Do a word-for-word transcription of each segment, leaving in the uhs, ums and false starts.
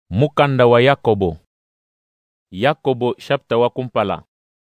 Mukanda wa Yakobo. Yakobo chapta wa kumpala.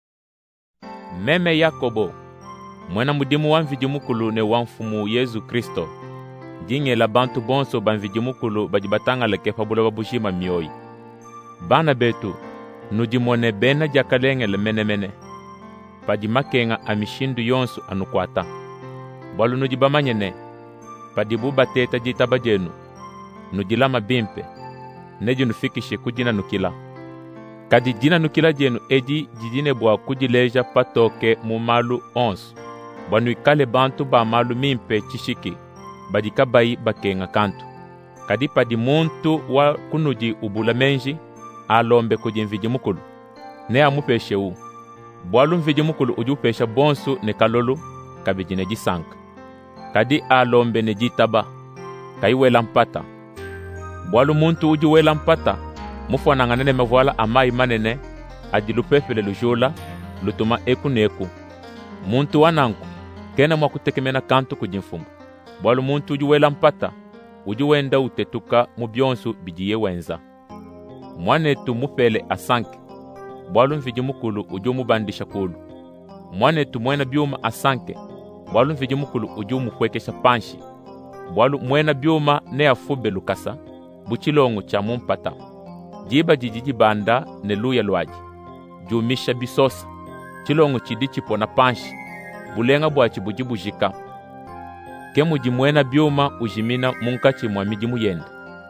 Meme Yakobo, mwena mudimu wa mvijimukulu ne wa mfumu Yesu Kristo. Jinge la bantu bonso ba mvijimukulu bajibatanga leke pabula babushima mioi. Bana betu, nujimone bena jakalenge le mene mene. Pajimakenga amishindu yonsu anukwata. Balu nujibamanyene, padibuba teta jitabajenu. Nujilama bimpe. Neji nufikishe kujina nukila. Kadi jina nukila jenu eji jijine bwa kujileja patoke mumalu ons. Banu ikale bantu ba malu mimpe chishiki. Badika bayi bakenga kantu. Kadi padi muntu wa kunuji ubula menji alombe kuji mvijimukulu. Ne amupeshe u. Bwalu mvijimukulu ujupesha bonsu ne kalolu kabijine jisanka. Kadi alombe ne jitaba. Kaiwela mpata. Bwalu muntu uju wela mpata, mufwana nganene mevuala amai manene, adilupefele lujola, lutuma eku neku. Muntu wananku, kena mwakutekemena kantu kujinfumu. Bwalu muntu uju wela mpata, uju wenda utetuka mubionsu bijiye wenza. Mwanetu mupele asanke, bwalu mvijimukulu uju mubandisha kulu. Mwanetu mwena biuma asanke, bwalu mvijimukulu uju mukwekesha panshi. Bwalu mwena biuma ne afube lukasa, buchilongo cha mumpata. Jiba jijiji banda ne luya lwaji. Jumisha bisosa. Chilongo chidichi pona panshi. Bulenga bwachi bujibujika. Kemu jimwena bioma ujimina munkachi mwamijimu yende.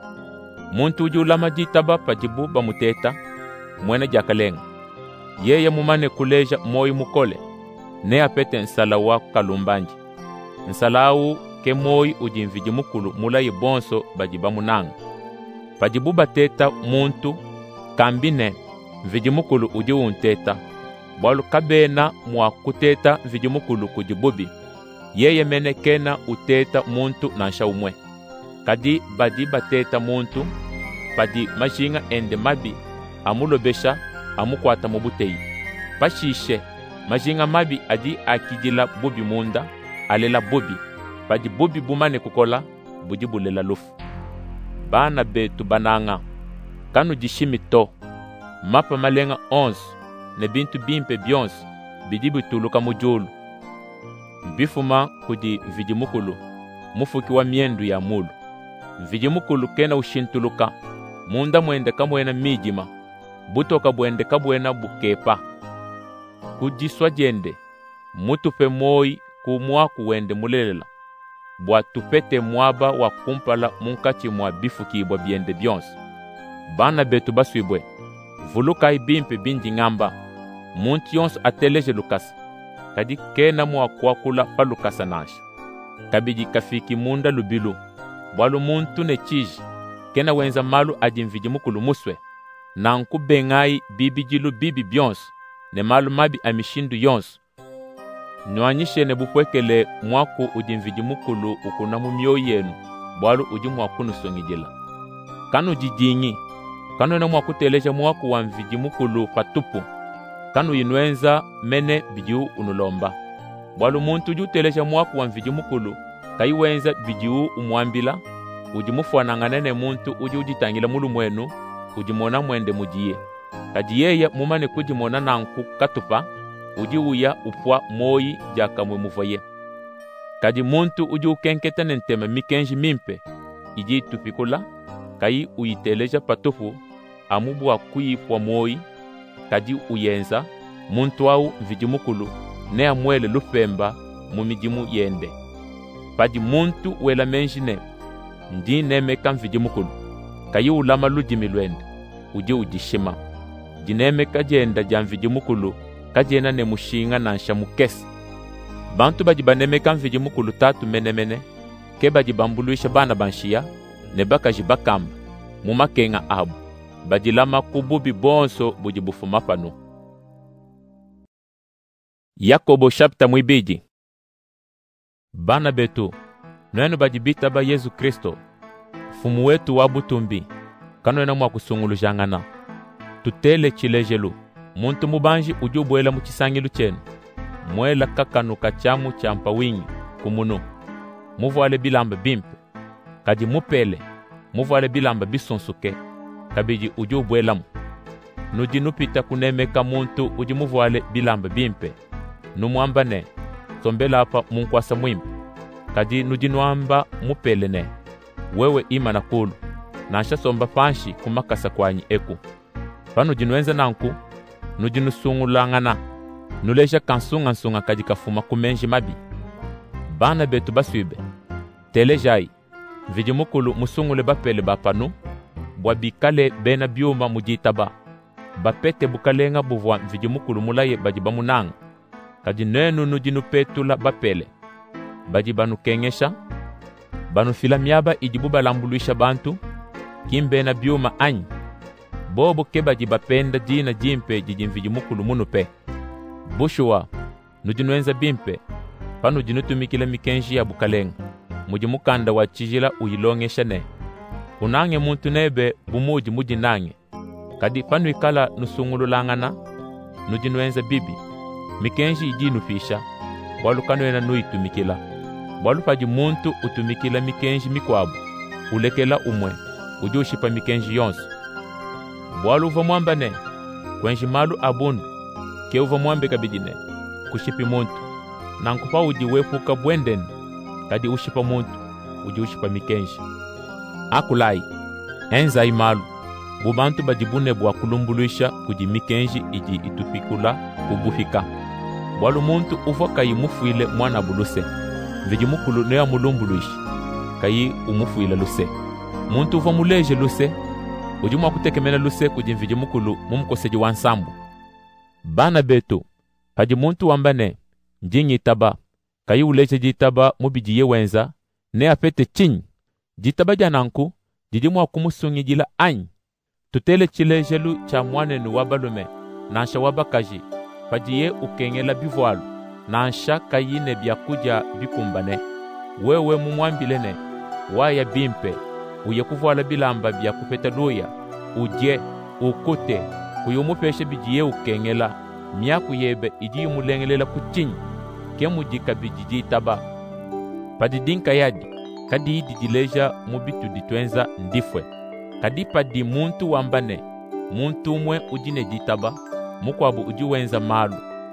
Muntu ujulama jitaba pajibu bamuteta. Mwena jakalenga. Yeye mumane kuleja moi mukole. Ne apete nsala wa kalumbanji. Nsalau ke moi ujimvijimukulu mula yibonso bajiba munanga. Pajibuba teta muntu kambine mvijimukulu uji unteta. Bwalu kabena mwa kuteta mvijimukulu kujibubi. Yeye mene kena uteta muntu nansha umwe. Kadi bajiba teta muntu padi majinga ende mabi amulobesha amukwata mubutei. Pashishe majinga mabi adi akijila bubi munda alela bubi. Padi bubi bumane kukola bujibulela lufu. Bana betu bananga kanu jishimito mapa malenga onze ne bintu bimpe bions bidibu tuluka mujulu mbifuma kudi vijimukulu mufuki wa miendu ya mulu vijimukulu kena ushintuluka munda mwende kamwena mijima butoka bwende kabwena bukepa kujiswa jende mutupe moi kumwa kuwende mulelela bwa tupete mwaba wa kumpala munkachi mwa bifuki bwa biende bions. Bana betu baswibwe. Vuluka ibimpe bindi ngamba. Muntu yons ateleje lukasa. Kadi kena mwa kwakula pa lukasa nansha. Kabiji kafiki munda lubilu. Bwalu muntu ne chiji. Kena wenza malu adimvijimukulu muswe. Na nkubengai bibi jilu bibi bions. Ne malu mabi amishindu yons. Nwanyishe ne bukwekele mwaku ujimvijimukulu ukunamu mio yenu, bwalu uji mwaku nusongijila. Kanu jijingi, kanu ena mwaku teleja mwaku wa mvijimukulu patupu, kanu inwenza mene bijiu unulomba. Bwalu muntu uji teleja mwaku wa mvijimukulu, kaiwenza bijiu umwambila, ujimufu ananganene muntu uji ujitangila mulu mwenu, ujimona mwende mujiye. Kajiyeye mumane kujimona nanku katupa, uji uya upwa moi jaka mwe muvoye. Kadi muntu uji ukenketa nentema mikenji mimpe, iji tupikula, kai uyiteleja patufu, amubu wa kuipwa moi, kadi uyenza, muntu au mvijimukulu, ne amwele lupemba, mumijimu yende. Padi muntu wela menjine, ndi nemeka mvijimukulu, kai ulama lujimilwende, uji ujishima. Jinemeka jenda ja mvijimukulu, kajena ne mushinga nansha mukesi. Bantu bajibanemeka mvijimukulu tatu mene mene, ke bajibambuluisha bana banshia, ne bakajibakamba, mumakenga abu, bajilama kububi bonso bujibufu mapanu. Yakobo chapta mwibiji. Bana betu, nwenu bajibita ba Yesu Kristo, fumu wetu wabutumbi, kano ena mwa kusungulu jangana. Tutele chilejelu. Muntu mubanji ujubuela muchisangilu chenu. Mwela kakanu kachamu champa wingi kumunu. Muvuale bilamba bimpe. Kadi mupele. Muvuale bilamba bisonsuke. kabiji uju bwelamu. Nuji nupita kunemeka muntu uji muvuale bilamba bimpe. Numwamba ne, sombela apa munkwasa mwimpe. Kadi nuji nuamba mupele ne, wewe ima na kulu. Nansha somba panshi kumakasa kwanyi eku. Panu jinuenza nanku, nuji nusungulangana. Nuleja kansunga nsunga kadi kafuma kumenji mabi. Bana betu baswibe. Telejai, vijimukulu musungule bapele bapanu. Bwabikale bena biuma mujitaba. Bapete bukalenga buvwa vijimukulu mulaye bajiba munanga. Kadi nenu nujinu petula bapele. Bajiba nukengesha. Banu fila miaba ijibu balambuluisha bantu. Kimbena biuma anyi. Bobo keba jibapenda jina jimpe jijin vijimukulu munupe. Bushua, nujinuenza bimpe. Panu jinutumikile mikenji ya bukalenga. Mujimukanda wa chijila uyilongesha ne. Unange muntu nebe bumuji mujinange. Kadi panu ikala nusungululangana. Nujinuenza bibi. Mikenji ijinu fisha. Walu kanuena nuitumikila. Walu paji muntu utumikila mikenji mikwabu. Ulekela umwe. Ujushipa mikenji yonsu. Walu uva mwamba ne. Kwenji malu abundu. Ke uva mwambe kabidine. Kushipi muntu. Nankupa uji wepuka bwenden. Kadi ushipa muntu. Uji ushipa mikenji. Akulai. Enza imalu. Bubantu bajibune bwa kulumbuluisha kuji mikenji iji itupikula kubuhika. Walu muntu uva kayi mufuile mwana buluse. Vijimukulu nea mulumbuluishi. Kayi umufuile luse. Muntu uva muleje luse. Ujumwa kutekemena luse kuji vijimukulu mumkoseji wansambu. Bana betu. Haji muntu wambane. Njingi taba. Kayi uleje jitaba mubijiye wenza. Ne apete chinyi. Jitaba jananku. Jijimwa kumusungi jila anyi. Tutele chile jelu cha mwanenu wabalume. Nansha wabakaji. Pajiye ukengela bivualu. Nansha kayine biakuja bikumbane. Wewe mumwambilene. Waya bimpe. Uye kuvuala bilamba biakupeta luya. Uje, ukute. Kuyumupeshe bijiye ukengela. Miaku yebe iji umulengelela kuchinyi. Kemu jika bijiji taba. Padidinka yadi. Kadi hidi dileja mubitu ditwenza ndifwe. Kadi padi muntu wambane. Muntu umwe ujine jitaba. Mukwabu ujiwenza malu.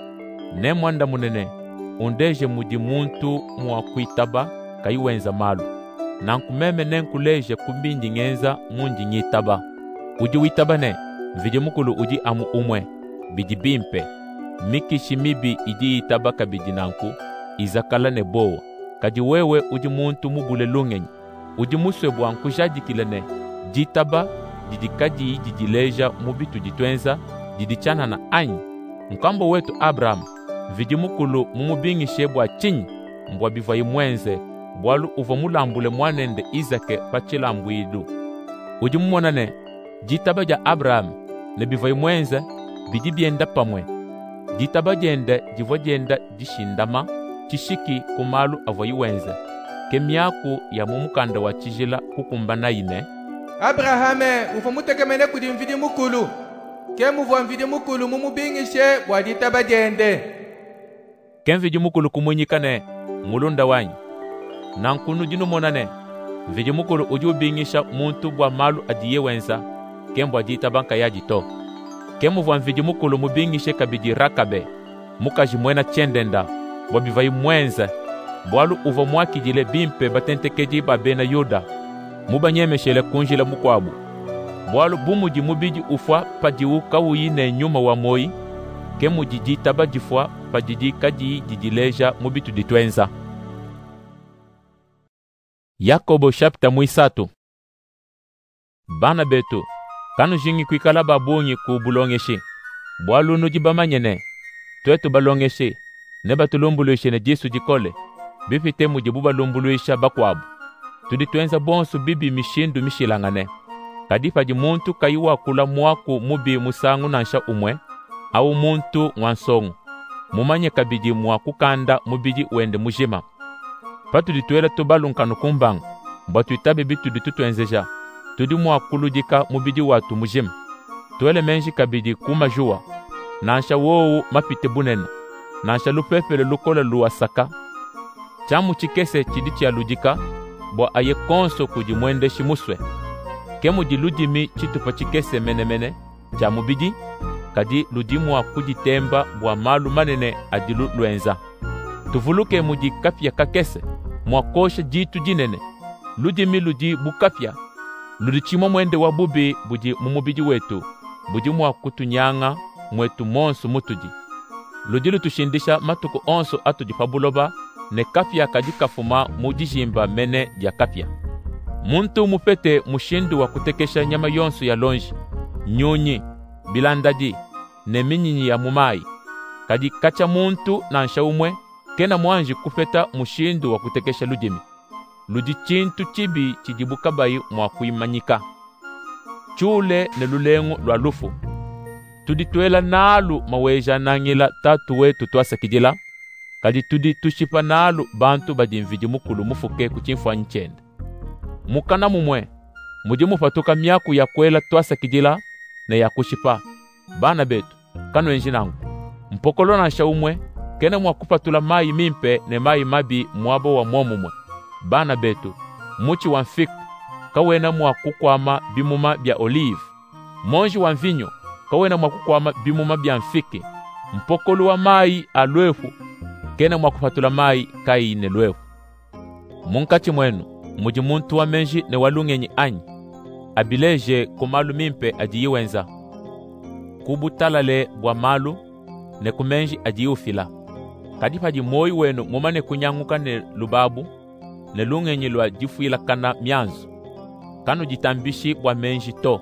Ne mwanda munene. Undeje muji muntu muakuitaba. Kayuwenza malu. Nankumeme nenkuleje kumbindi ngenza munji nyitaba. Uji witaba ne. Vijimukulu uji amu umwe. Biji bimpe. Miki shimibi iji itaba kabiji nanku. Izakala ne bowa. Kaji wewe uji muntu mubule lungenyi. Uji muswebu wanku jadikilene. Jitaba. Jidikaji jijileja mubitu jitwenza. Jidichana na anyi. Mkambo wetu Abraham. Vijimukulu mumubingi shebwa chinyi. Mbwa bivayi mwenze. Bwalu uva mulambule mwanende Izake pachilambu idu. Uji mmonane. Jitaba ja Abraham. Ne bivayi mwenze. Bijibienda pamwe. Jitaba jende jivo jenda jishindama. Chishiki kumalu avoyi wenze. Kemiaku ya mumukanda wa chijila kukumbana ine. Abrahame uva mutekemene kudi mvidi mukulu. Kemu vwa mvidi mukulu mumubingishe wadita bajende. Kem vidi mukulu kumunyikane mulunda wanyi. Nankunu jinu monane. Vidi mukulu uju bingisha muntu bwa malu adiye wenza. Kem bwa jita banka ya jito. Kemu vwa mvidi mukulu mubingishe kabidi rakabe. Mukaji mwena chendenda. Bwa bivayi mwenza. Bwalu uva mwaki jile bimpe batente keji babena yuda. Muba nyemeshele kunjile mukwabu. Bwalu bumuji mubiji ufwa pajiu kawuyi ne nyuma wa moi. Kemu jiji taba jifwa pajiji kaji jijileja mubitu ditwenza. Yakobo chapta muisatu. Bana betu. Kanu jingi kuikala babunyi kubulongeshi. Bwalu nujibamanyene. Twetu balongeshi. Neba tulumbuluishe ne jisu jikole. Bifite mujibuba lumbuluisha bakwabu. Tuditwenza bonsu bibi mishindu mishilangane. Kadipaji muntu kaiwa kula mwaku mubi musangu nansha umwe. Au muntu mwansongu. Mumanye kabiji mwaku kanda mubiji wende mujima. Patu dituela tubalunkanu kumbang. Mbatu itabe bitu ditutwenzeja. Tudi mwakulu jika mubiji watu mujima. Tuele menji kabiji kumajua. Nansha wowu mapite bunenu. Nansha lupepele lukola luwasaka. Chamu chikese chidichi alujika. Bo aye konso kuji mwende shimuswe. ke mudi ludimi chitupa chikese menemene cha mubidi kadi ludimu wa kujitemba bwa malu manene adilu lwenza. Tuvuluke mudi kapya kakese mwakosha jitu jinene ludimi ludi bukapya ludi chimo mwende wa bubi budi mumubidi wetu budi mwa kutunyanga mwetu monsu mutuji ludi lutushindisha matuku onso atuji pabuloba ne kapya kadi kafuma mujijimba mene ya kapya. Muntu mupete mushindu wa kutekesha nyama yonsu ya lonji nyunyi bilandaji ne minyinyi ya mumai kadi kacha muntu na nshaumwe kena mwanji kufeta mushindu wa kutekesha ludimi ludi chintu chibi chijibukabayi mwa kuimanyika chule ne lulengu lwa lufu tudi tuela nalu maweja nangila tatu wetu twasakijila kadi tudi tushipa nalu bantu badimviji mukulu mufuke kuchimfwa nchende mukana mumwe mudi mufatuka myaku ya kwela twasakijila ne ya kushipa bana betu kanu enjinangu mpokolo na nshaumwe kene mwa kupatula mai mimpe ne mai mabi mwabo wa mwomumwe bana betu muchi wa mfik kawena mwa kukwama bimuma bya olive monji wa mvinyo kawena mwa kukwama bimuma bya mfiki mpokolo wa mai alwefu kene mwa kupatula mai kai ne lwefu munkachi mwenu muji muntu wa menji ne walungenyi anyi abileje kumalu mimpe ajiyiwenza kubutalale bwa malu ne kumenji ajiufila kadi paji moi wenu mumane kunyanguka ne lubabu ne lungenyi lwa jifuila kana myanzu kanu jitambishi bwa menji to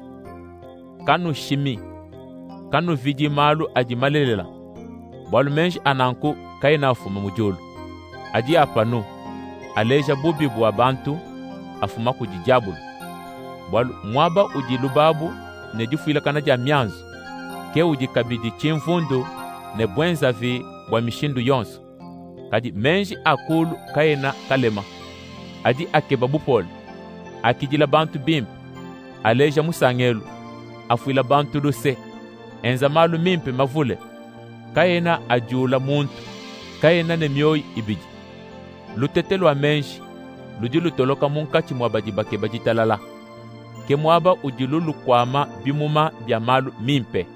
kanu shimi kanu viji malu ajimalelela bwalu menji ananku kaina afuma mujulu aji apanu aleja bubi bwa bantu afuma kujijabulu bwalu mwaba uji lubabu ne jifuila kana ja myanzu ke uji kabidi chimfundu ne bwenza vi bwa mishindu yonsu kadi menji akulu kaina kalema adi akeba bupole akijila bantu bimpe aleja musangelu afuila bantu luse enza malu mimpe mavule kaina ajula muntu kaina ne myoi ibiji lutetelu wa menji ludi lutoloka munkachi mwabaji bake bajitalala ke mwaba ujilulu kwama bimuma bya malu mimpe.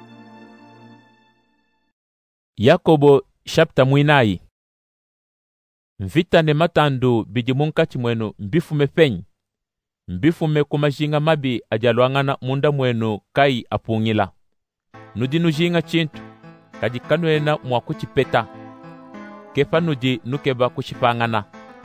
Yakobo chapta mwinayi. Mvita ne matandu biji munkachi mwenu mbifume penyi mbifume kumajinga mabi ajalwangana munda mwenu kai apungila nudi nujinga chintu kadi kanuena mwa kuchipeta kepa nudi nukeba kuchipangana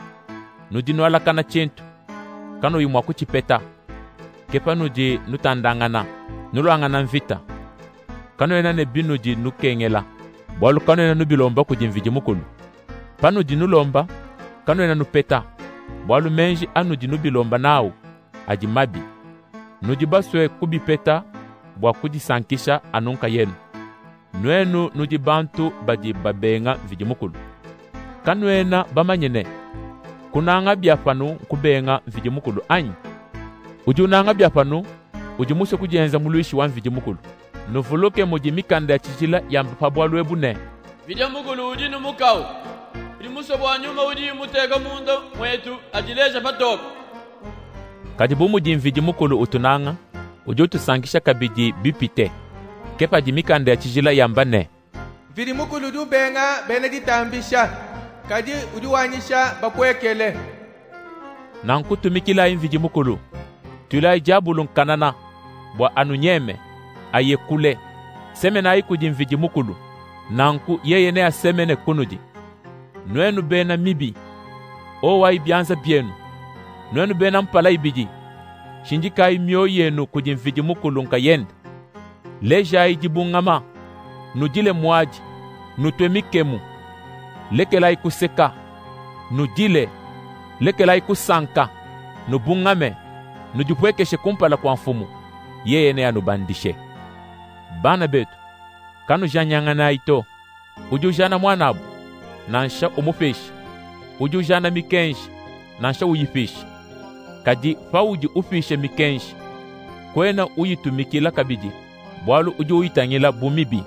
nudi nualakana chintu kanu yu mwa kuchipeta kepa nudi nutandangana nuluangana mvita kanuena ne binudi nukengela bwalu kanuena nubilomba kujimviji mukulu panu dinulomba kanuena nupeta bwalu menji anu dinubilomba nao ajimabi nudibaswe kubipeta bwa kujisankisha anunka yenu nuenu nudibantu badi babenga vijimukulu kanuena bamanyene kunanga byapanu kubenga vijimukulu anyi ujunanga byapanu ujimuse kujenza muluishi wa vijimukulu nuvuluke mujimikanda ya chichila ya mpabwalu ebune vijimukulu udinu mukau Limuso bwa nyuma udi mutega mundo mwetu ajileja patoka kadibu mujimviji mukulu utunanga ujutu sankisha kabidi bipite kepa jimikanda ya chijila yambane vidi mukulu du benga bene ditambisha kadi uduwanyisha bakwekele nanku tumikila inviji mukulu tulai jabulu kanana bwa anunyeme ayekule semena aiku jimviji mukulu nanku yeye ne asemene kunuji nuenu bena mibi o wai bianza bienu nuenu bena mpala ibiji shinjika imyo yenu kujimviji mukulu nka yende leja ijibungama nujile mwaji nutwemikemu lekela ikuseka nujile lekela ikusanka nubungame nujupwekeshe kumpala kwa mfumu yeye ne anubandishe bana betu kanu janyangana ito ujujana mwanabu nansha umufishi ujujana mikenshi nansha uyifishi kadi fauji ufishe mikenshi kwena uyitumikila kabidi bwalu uju uyitangila bumibi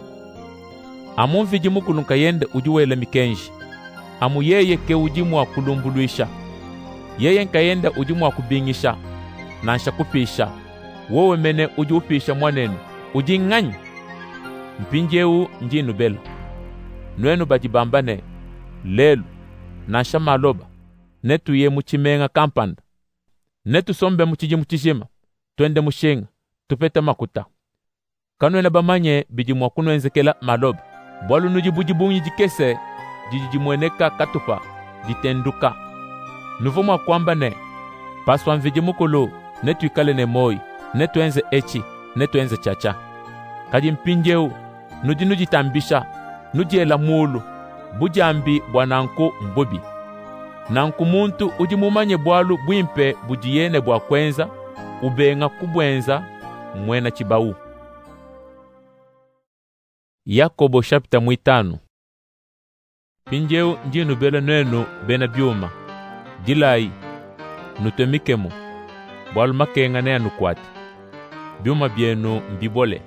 amu mviji mukulu nkayende ujuwele mikenshi amu yeye ke ujimu wa kulumbuluisha yeye nkayende ujimu wa kubingisha nansha kufisha wowe mene uji upisha mwanenu uji ng'anyi mpinjeu njinu bela nwenu bajibambane lelu na shamaloba netu ye muchimenga kampanda netu sombe muchiji muchishima twende mushenga tupeta makuta kanwena bamanye bijimwa kunwenzekela maloba bwalu nujibujibunyi jikese jijimweneka katupa jitenduka nuvumwa kwamba ne paswa mvijimukulu netu ikale ne moi netu enze echi netu enze chacha kaji mpinjeu nuji nuji tambisha nuji ela mulu bujambi bwananku mbobi nanku muntu uji mumanye bwalu bwimpe bujiyene bwa kwenza ubenga kubwenza mwena chibau. Yakobo chapter mwitanu. Pinjeu njinu bela nenu bena byuma dilai nutemikemo bwalu makenga ne anukwati byuma byenu mbibole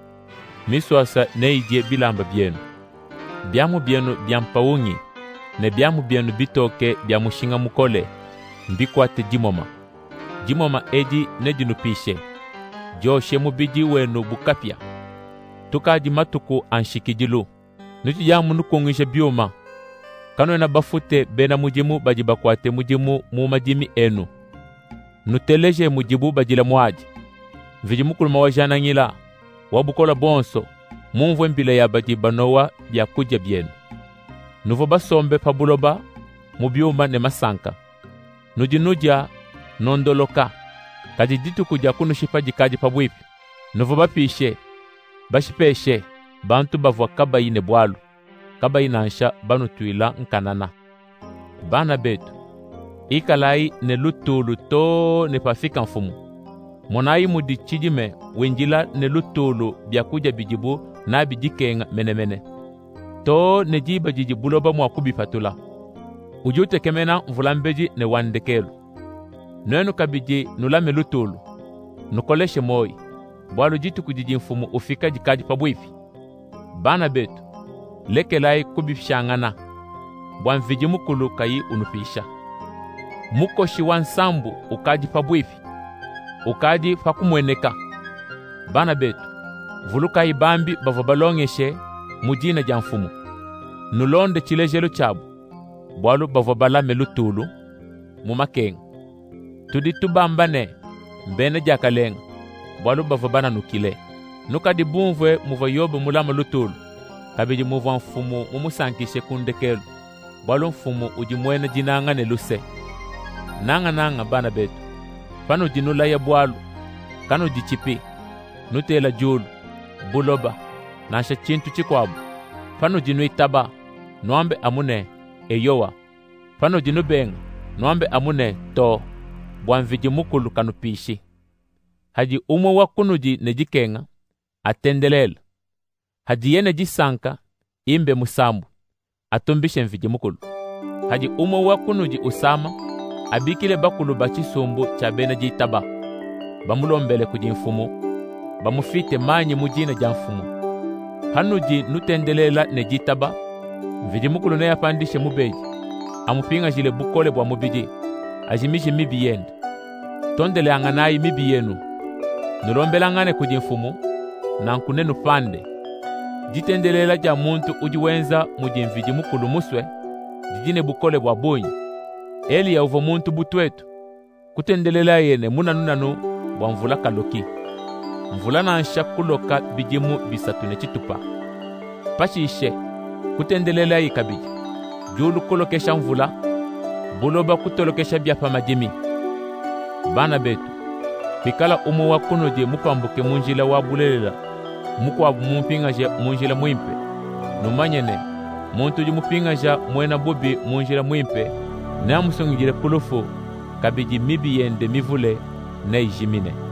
miswasa neije bilamba byenu byamu byenu byampawungi ne byamu byenu bitoke byamushinga mukole mbikwate jimoma jimoma eji nejinupishe joshe mubiji wenu bukapya tukaji matuku anshikijilu nuti jamu nukungishe byuma kano na bafute bena mujimu bajibakwate mujimu mu majimi enu nuteleje mujibu bajila mwaji vijimu mawajana ngila wabukola bonso mumvwe mbile ya bajibanowa bya kuja byenu nuvo basombe pabuloba mubyuma ne masanka nujinuja nondoloka kaji ditu kuja kunushipa jikaji pabwipi nuvo bapishe bashipeshe bantu bavwa kabayine bwalu kabayinansha banutuila nkanana bana betu ikalai ne lutulu to ne pafika mfumu monayi mudi chijime wenjila ne lutulu byakuja bijibu na bijikenga menemene to ne jiba jijibuloba mwakubi patula ujute kemena mvulambeji ne wandekelu nenu kabiji nulame lutulu nukoleshe moi bwalu jitu kujiji mfumu ufika jikaji pabwifi bana betu lekelai kubifishangana bwanviji mukulu kayi unupisha mukoshi wansambu ukaji pabwifi ukaji pakumweneka bana betu vuluka ibambi bavobalongeshe mujina ja mfumu nulonde chilejelo chabu bwalu bavobalame lutulu mumakenga tudi tubambane mbene jakalenga bwalu bavobana nukile nukadi bumvwe muvoyobo mulama lutulu kabiji muvo mfumu mumusankishe kundekelu bwalu mfumu ujimwene jinanga ne luse nanga nanga bana betu pano jinula ya bwalu kano jichipi nutela julu buloba nasha chintu chikwabu pano jinu itaba noambe amune eyowa pano jinu benga noambe amune to bwanviji mukulu kanupishi haji umo wakunuji nejikenga atendelela haji yene jisanka imbe musambu atumbishe mviji mukulu haji umo wakunuji usama abikile bakulu bachisumbu cha bena jitaba bamulombele kujimfumu bamufite manyi mujina ja mfumu hanuji nutendelela nejitaba mviji mukulu ne yapandishe mubeji amupinga jile bukole bwa mubiji ajimishe mibi yende tondele anganayi mibi yenu nulombela ngane kujimfumu na nkunenu pande jitendelela ja muntu ujiwenza mujimviji mukulu muswe jijine bukole bwa bunyi eli ya uvo muntu butwetu kutendelela yene muna nunanu bwa mvula kaloki mvula nansha kuloka bijimu bisatu ne chitupa pashishe kutendelela yikabiji julu kulokesha mvula buloba kutolokesha byapa majimi bana betu pikala umu wakunoje mupambuke munjila wabulelela mukwa mumpingaje munjila mwimpe numanyene muntu jumupingaja mwena bobi munjila mwimpe na musungire kulufu kabiji mibi yende mivule na ijimine.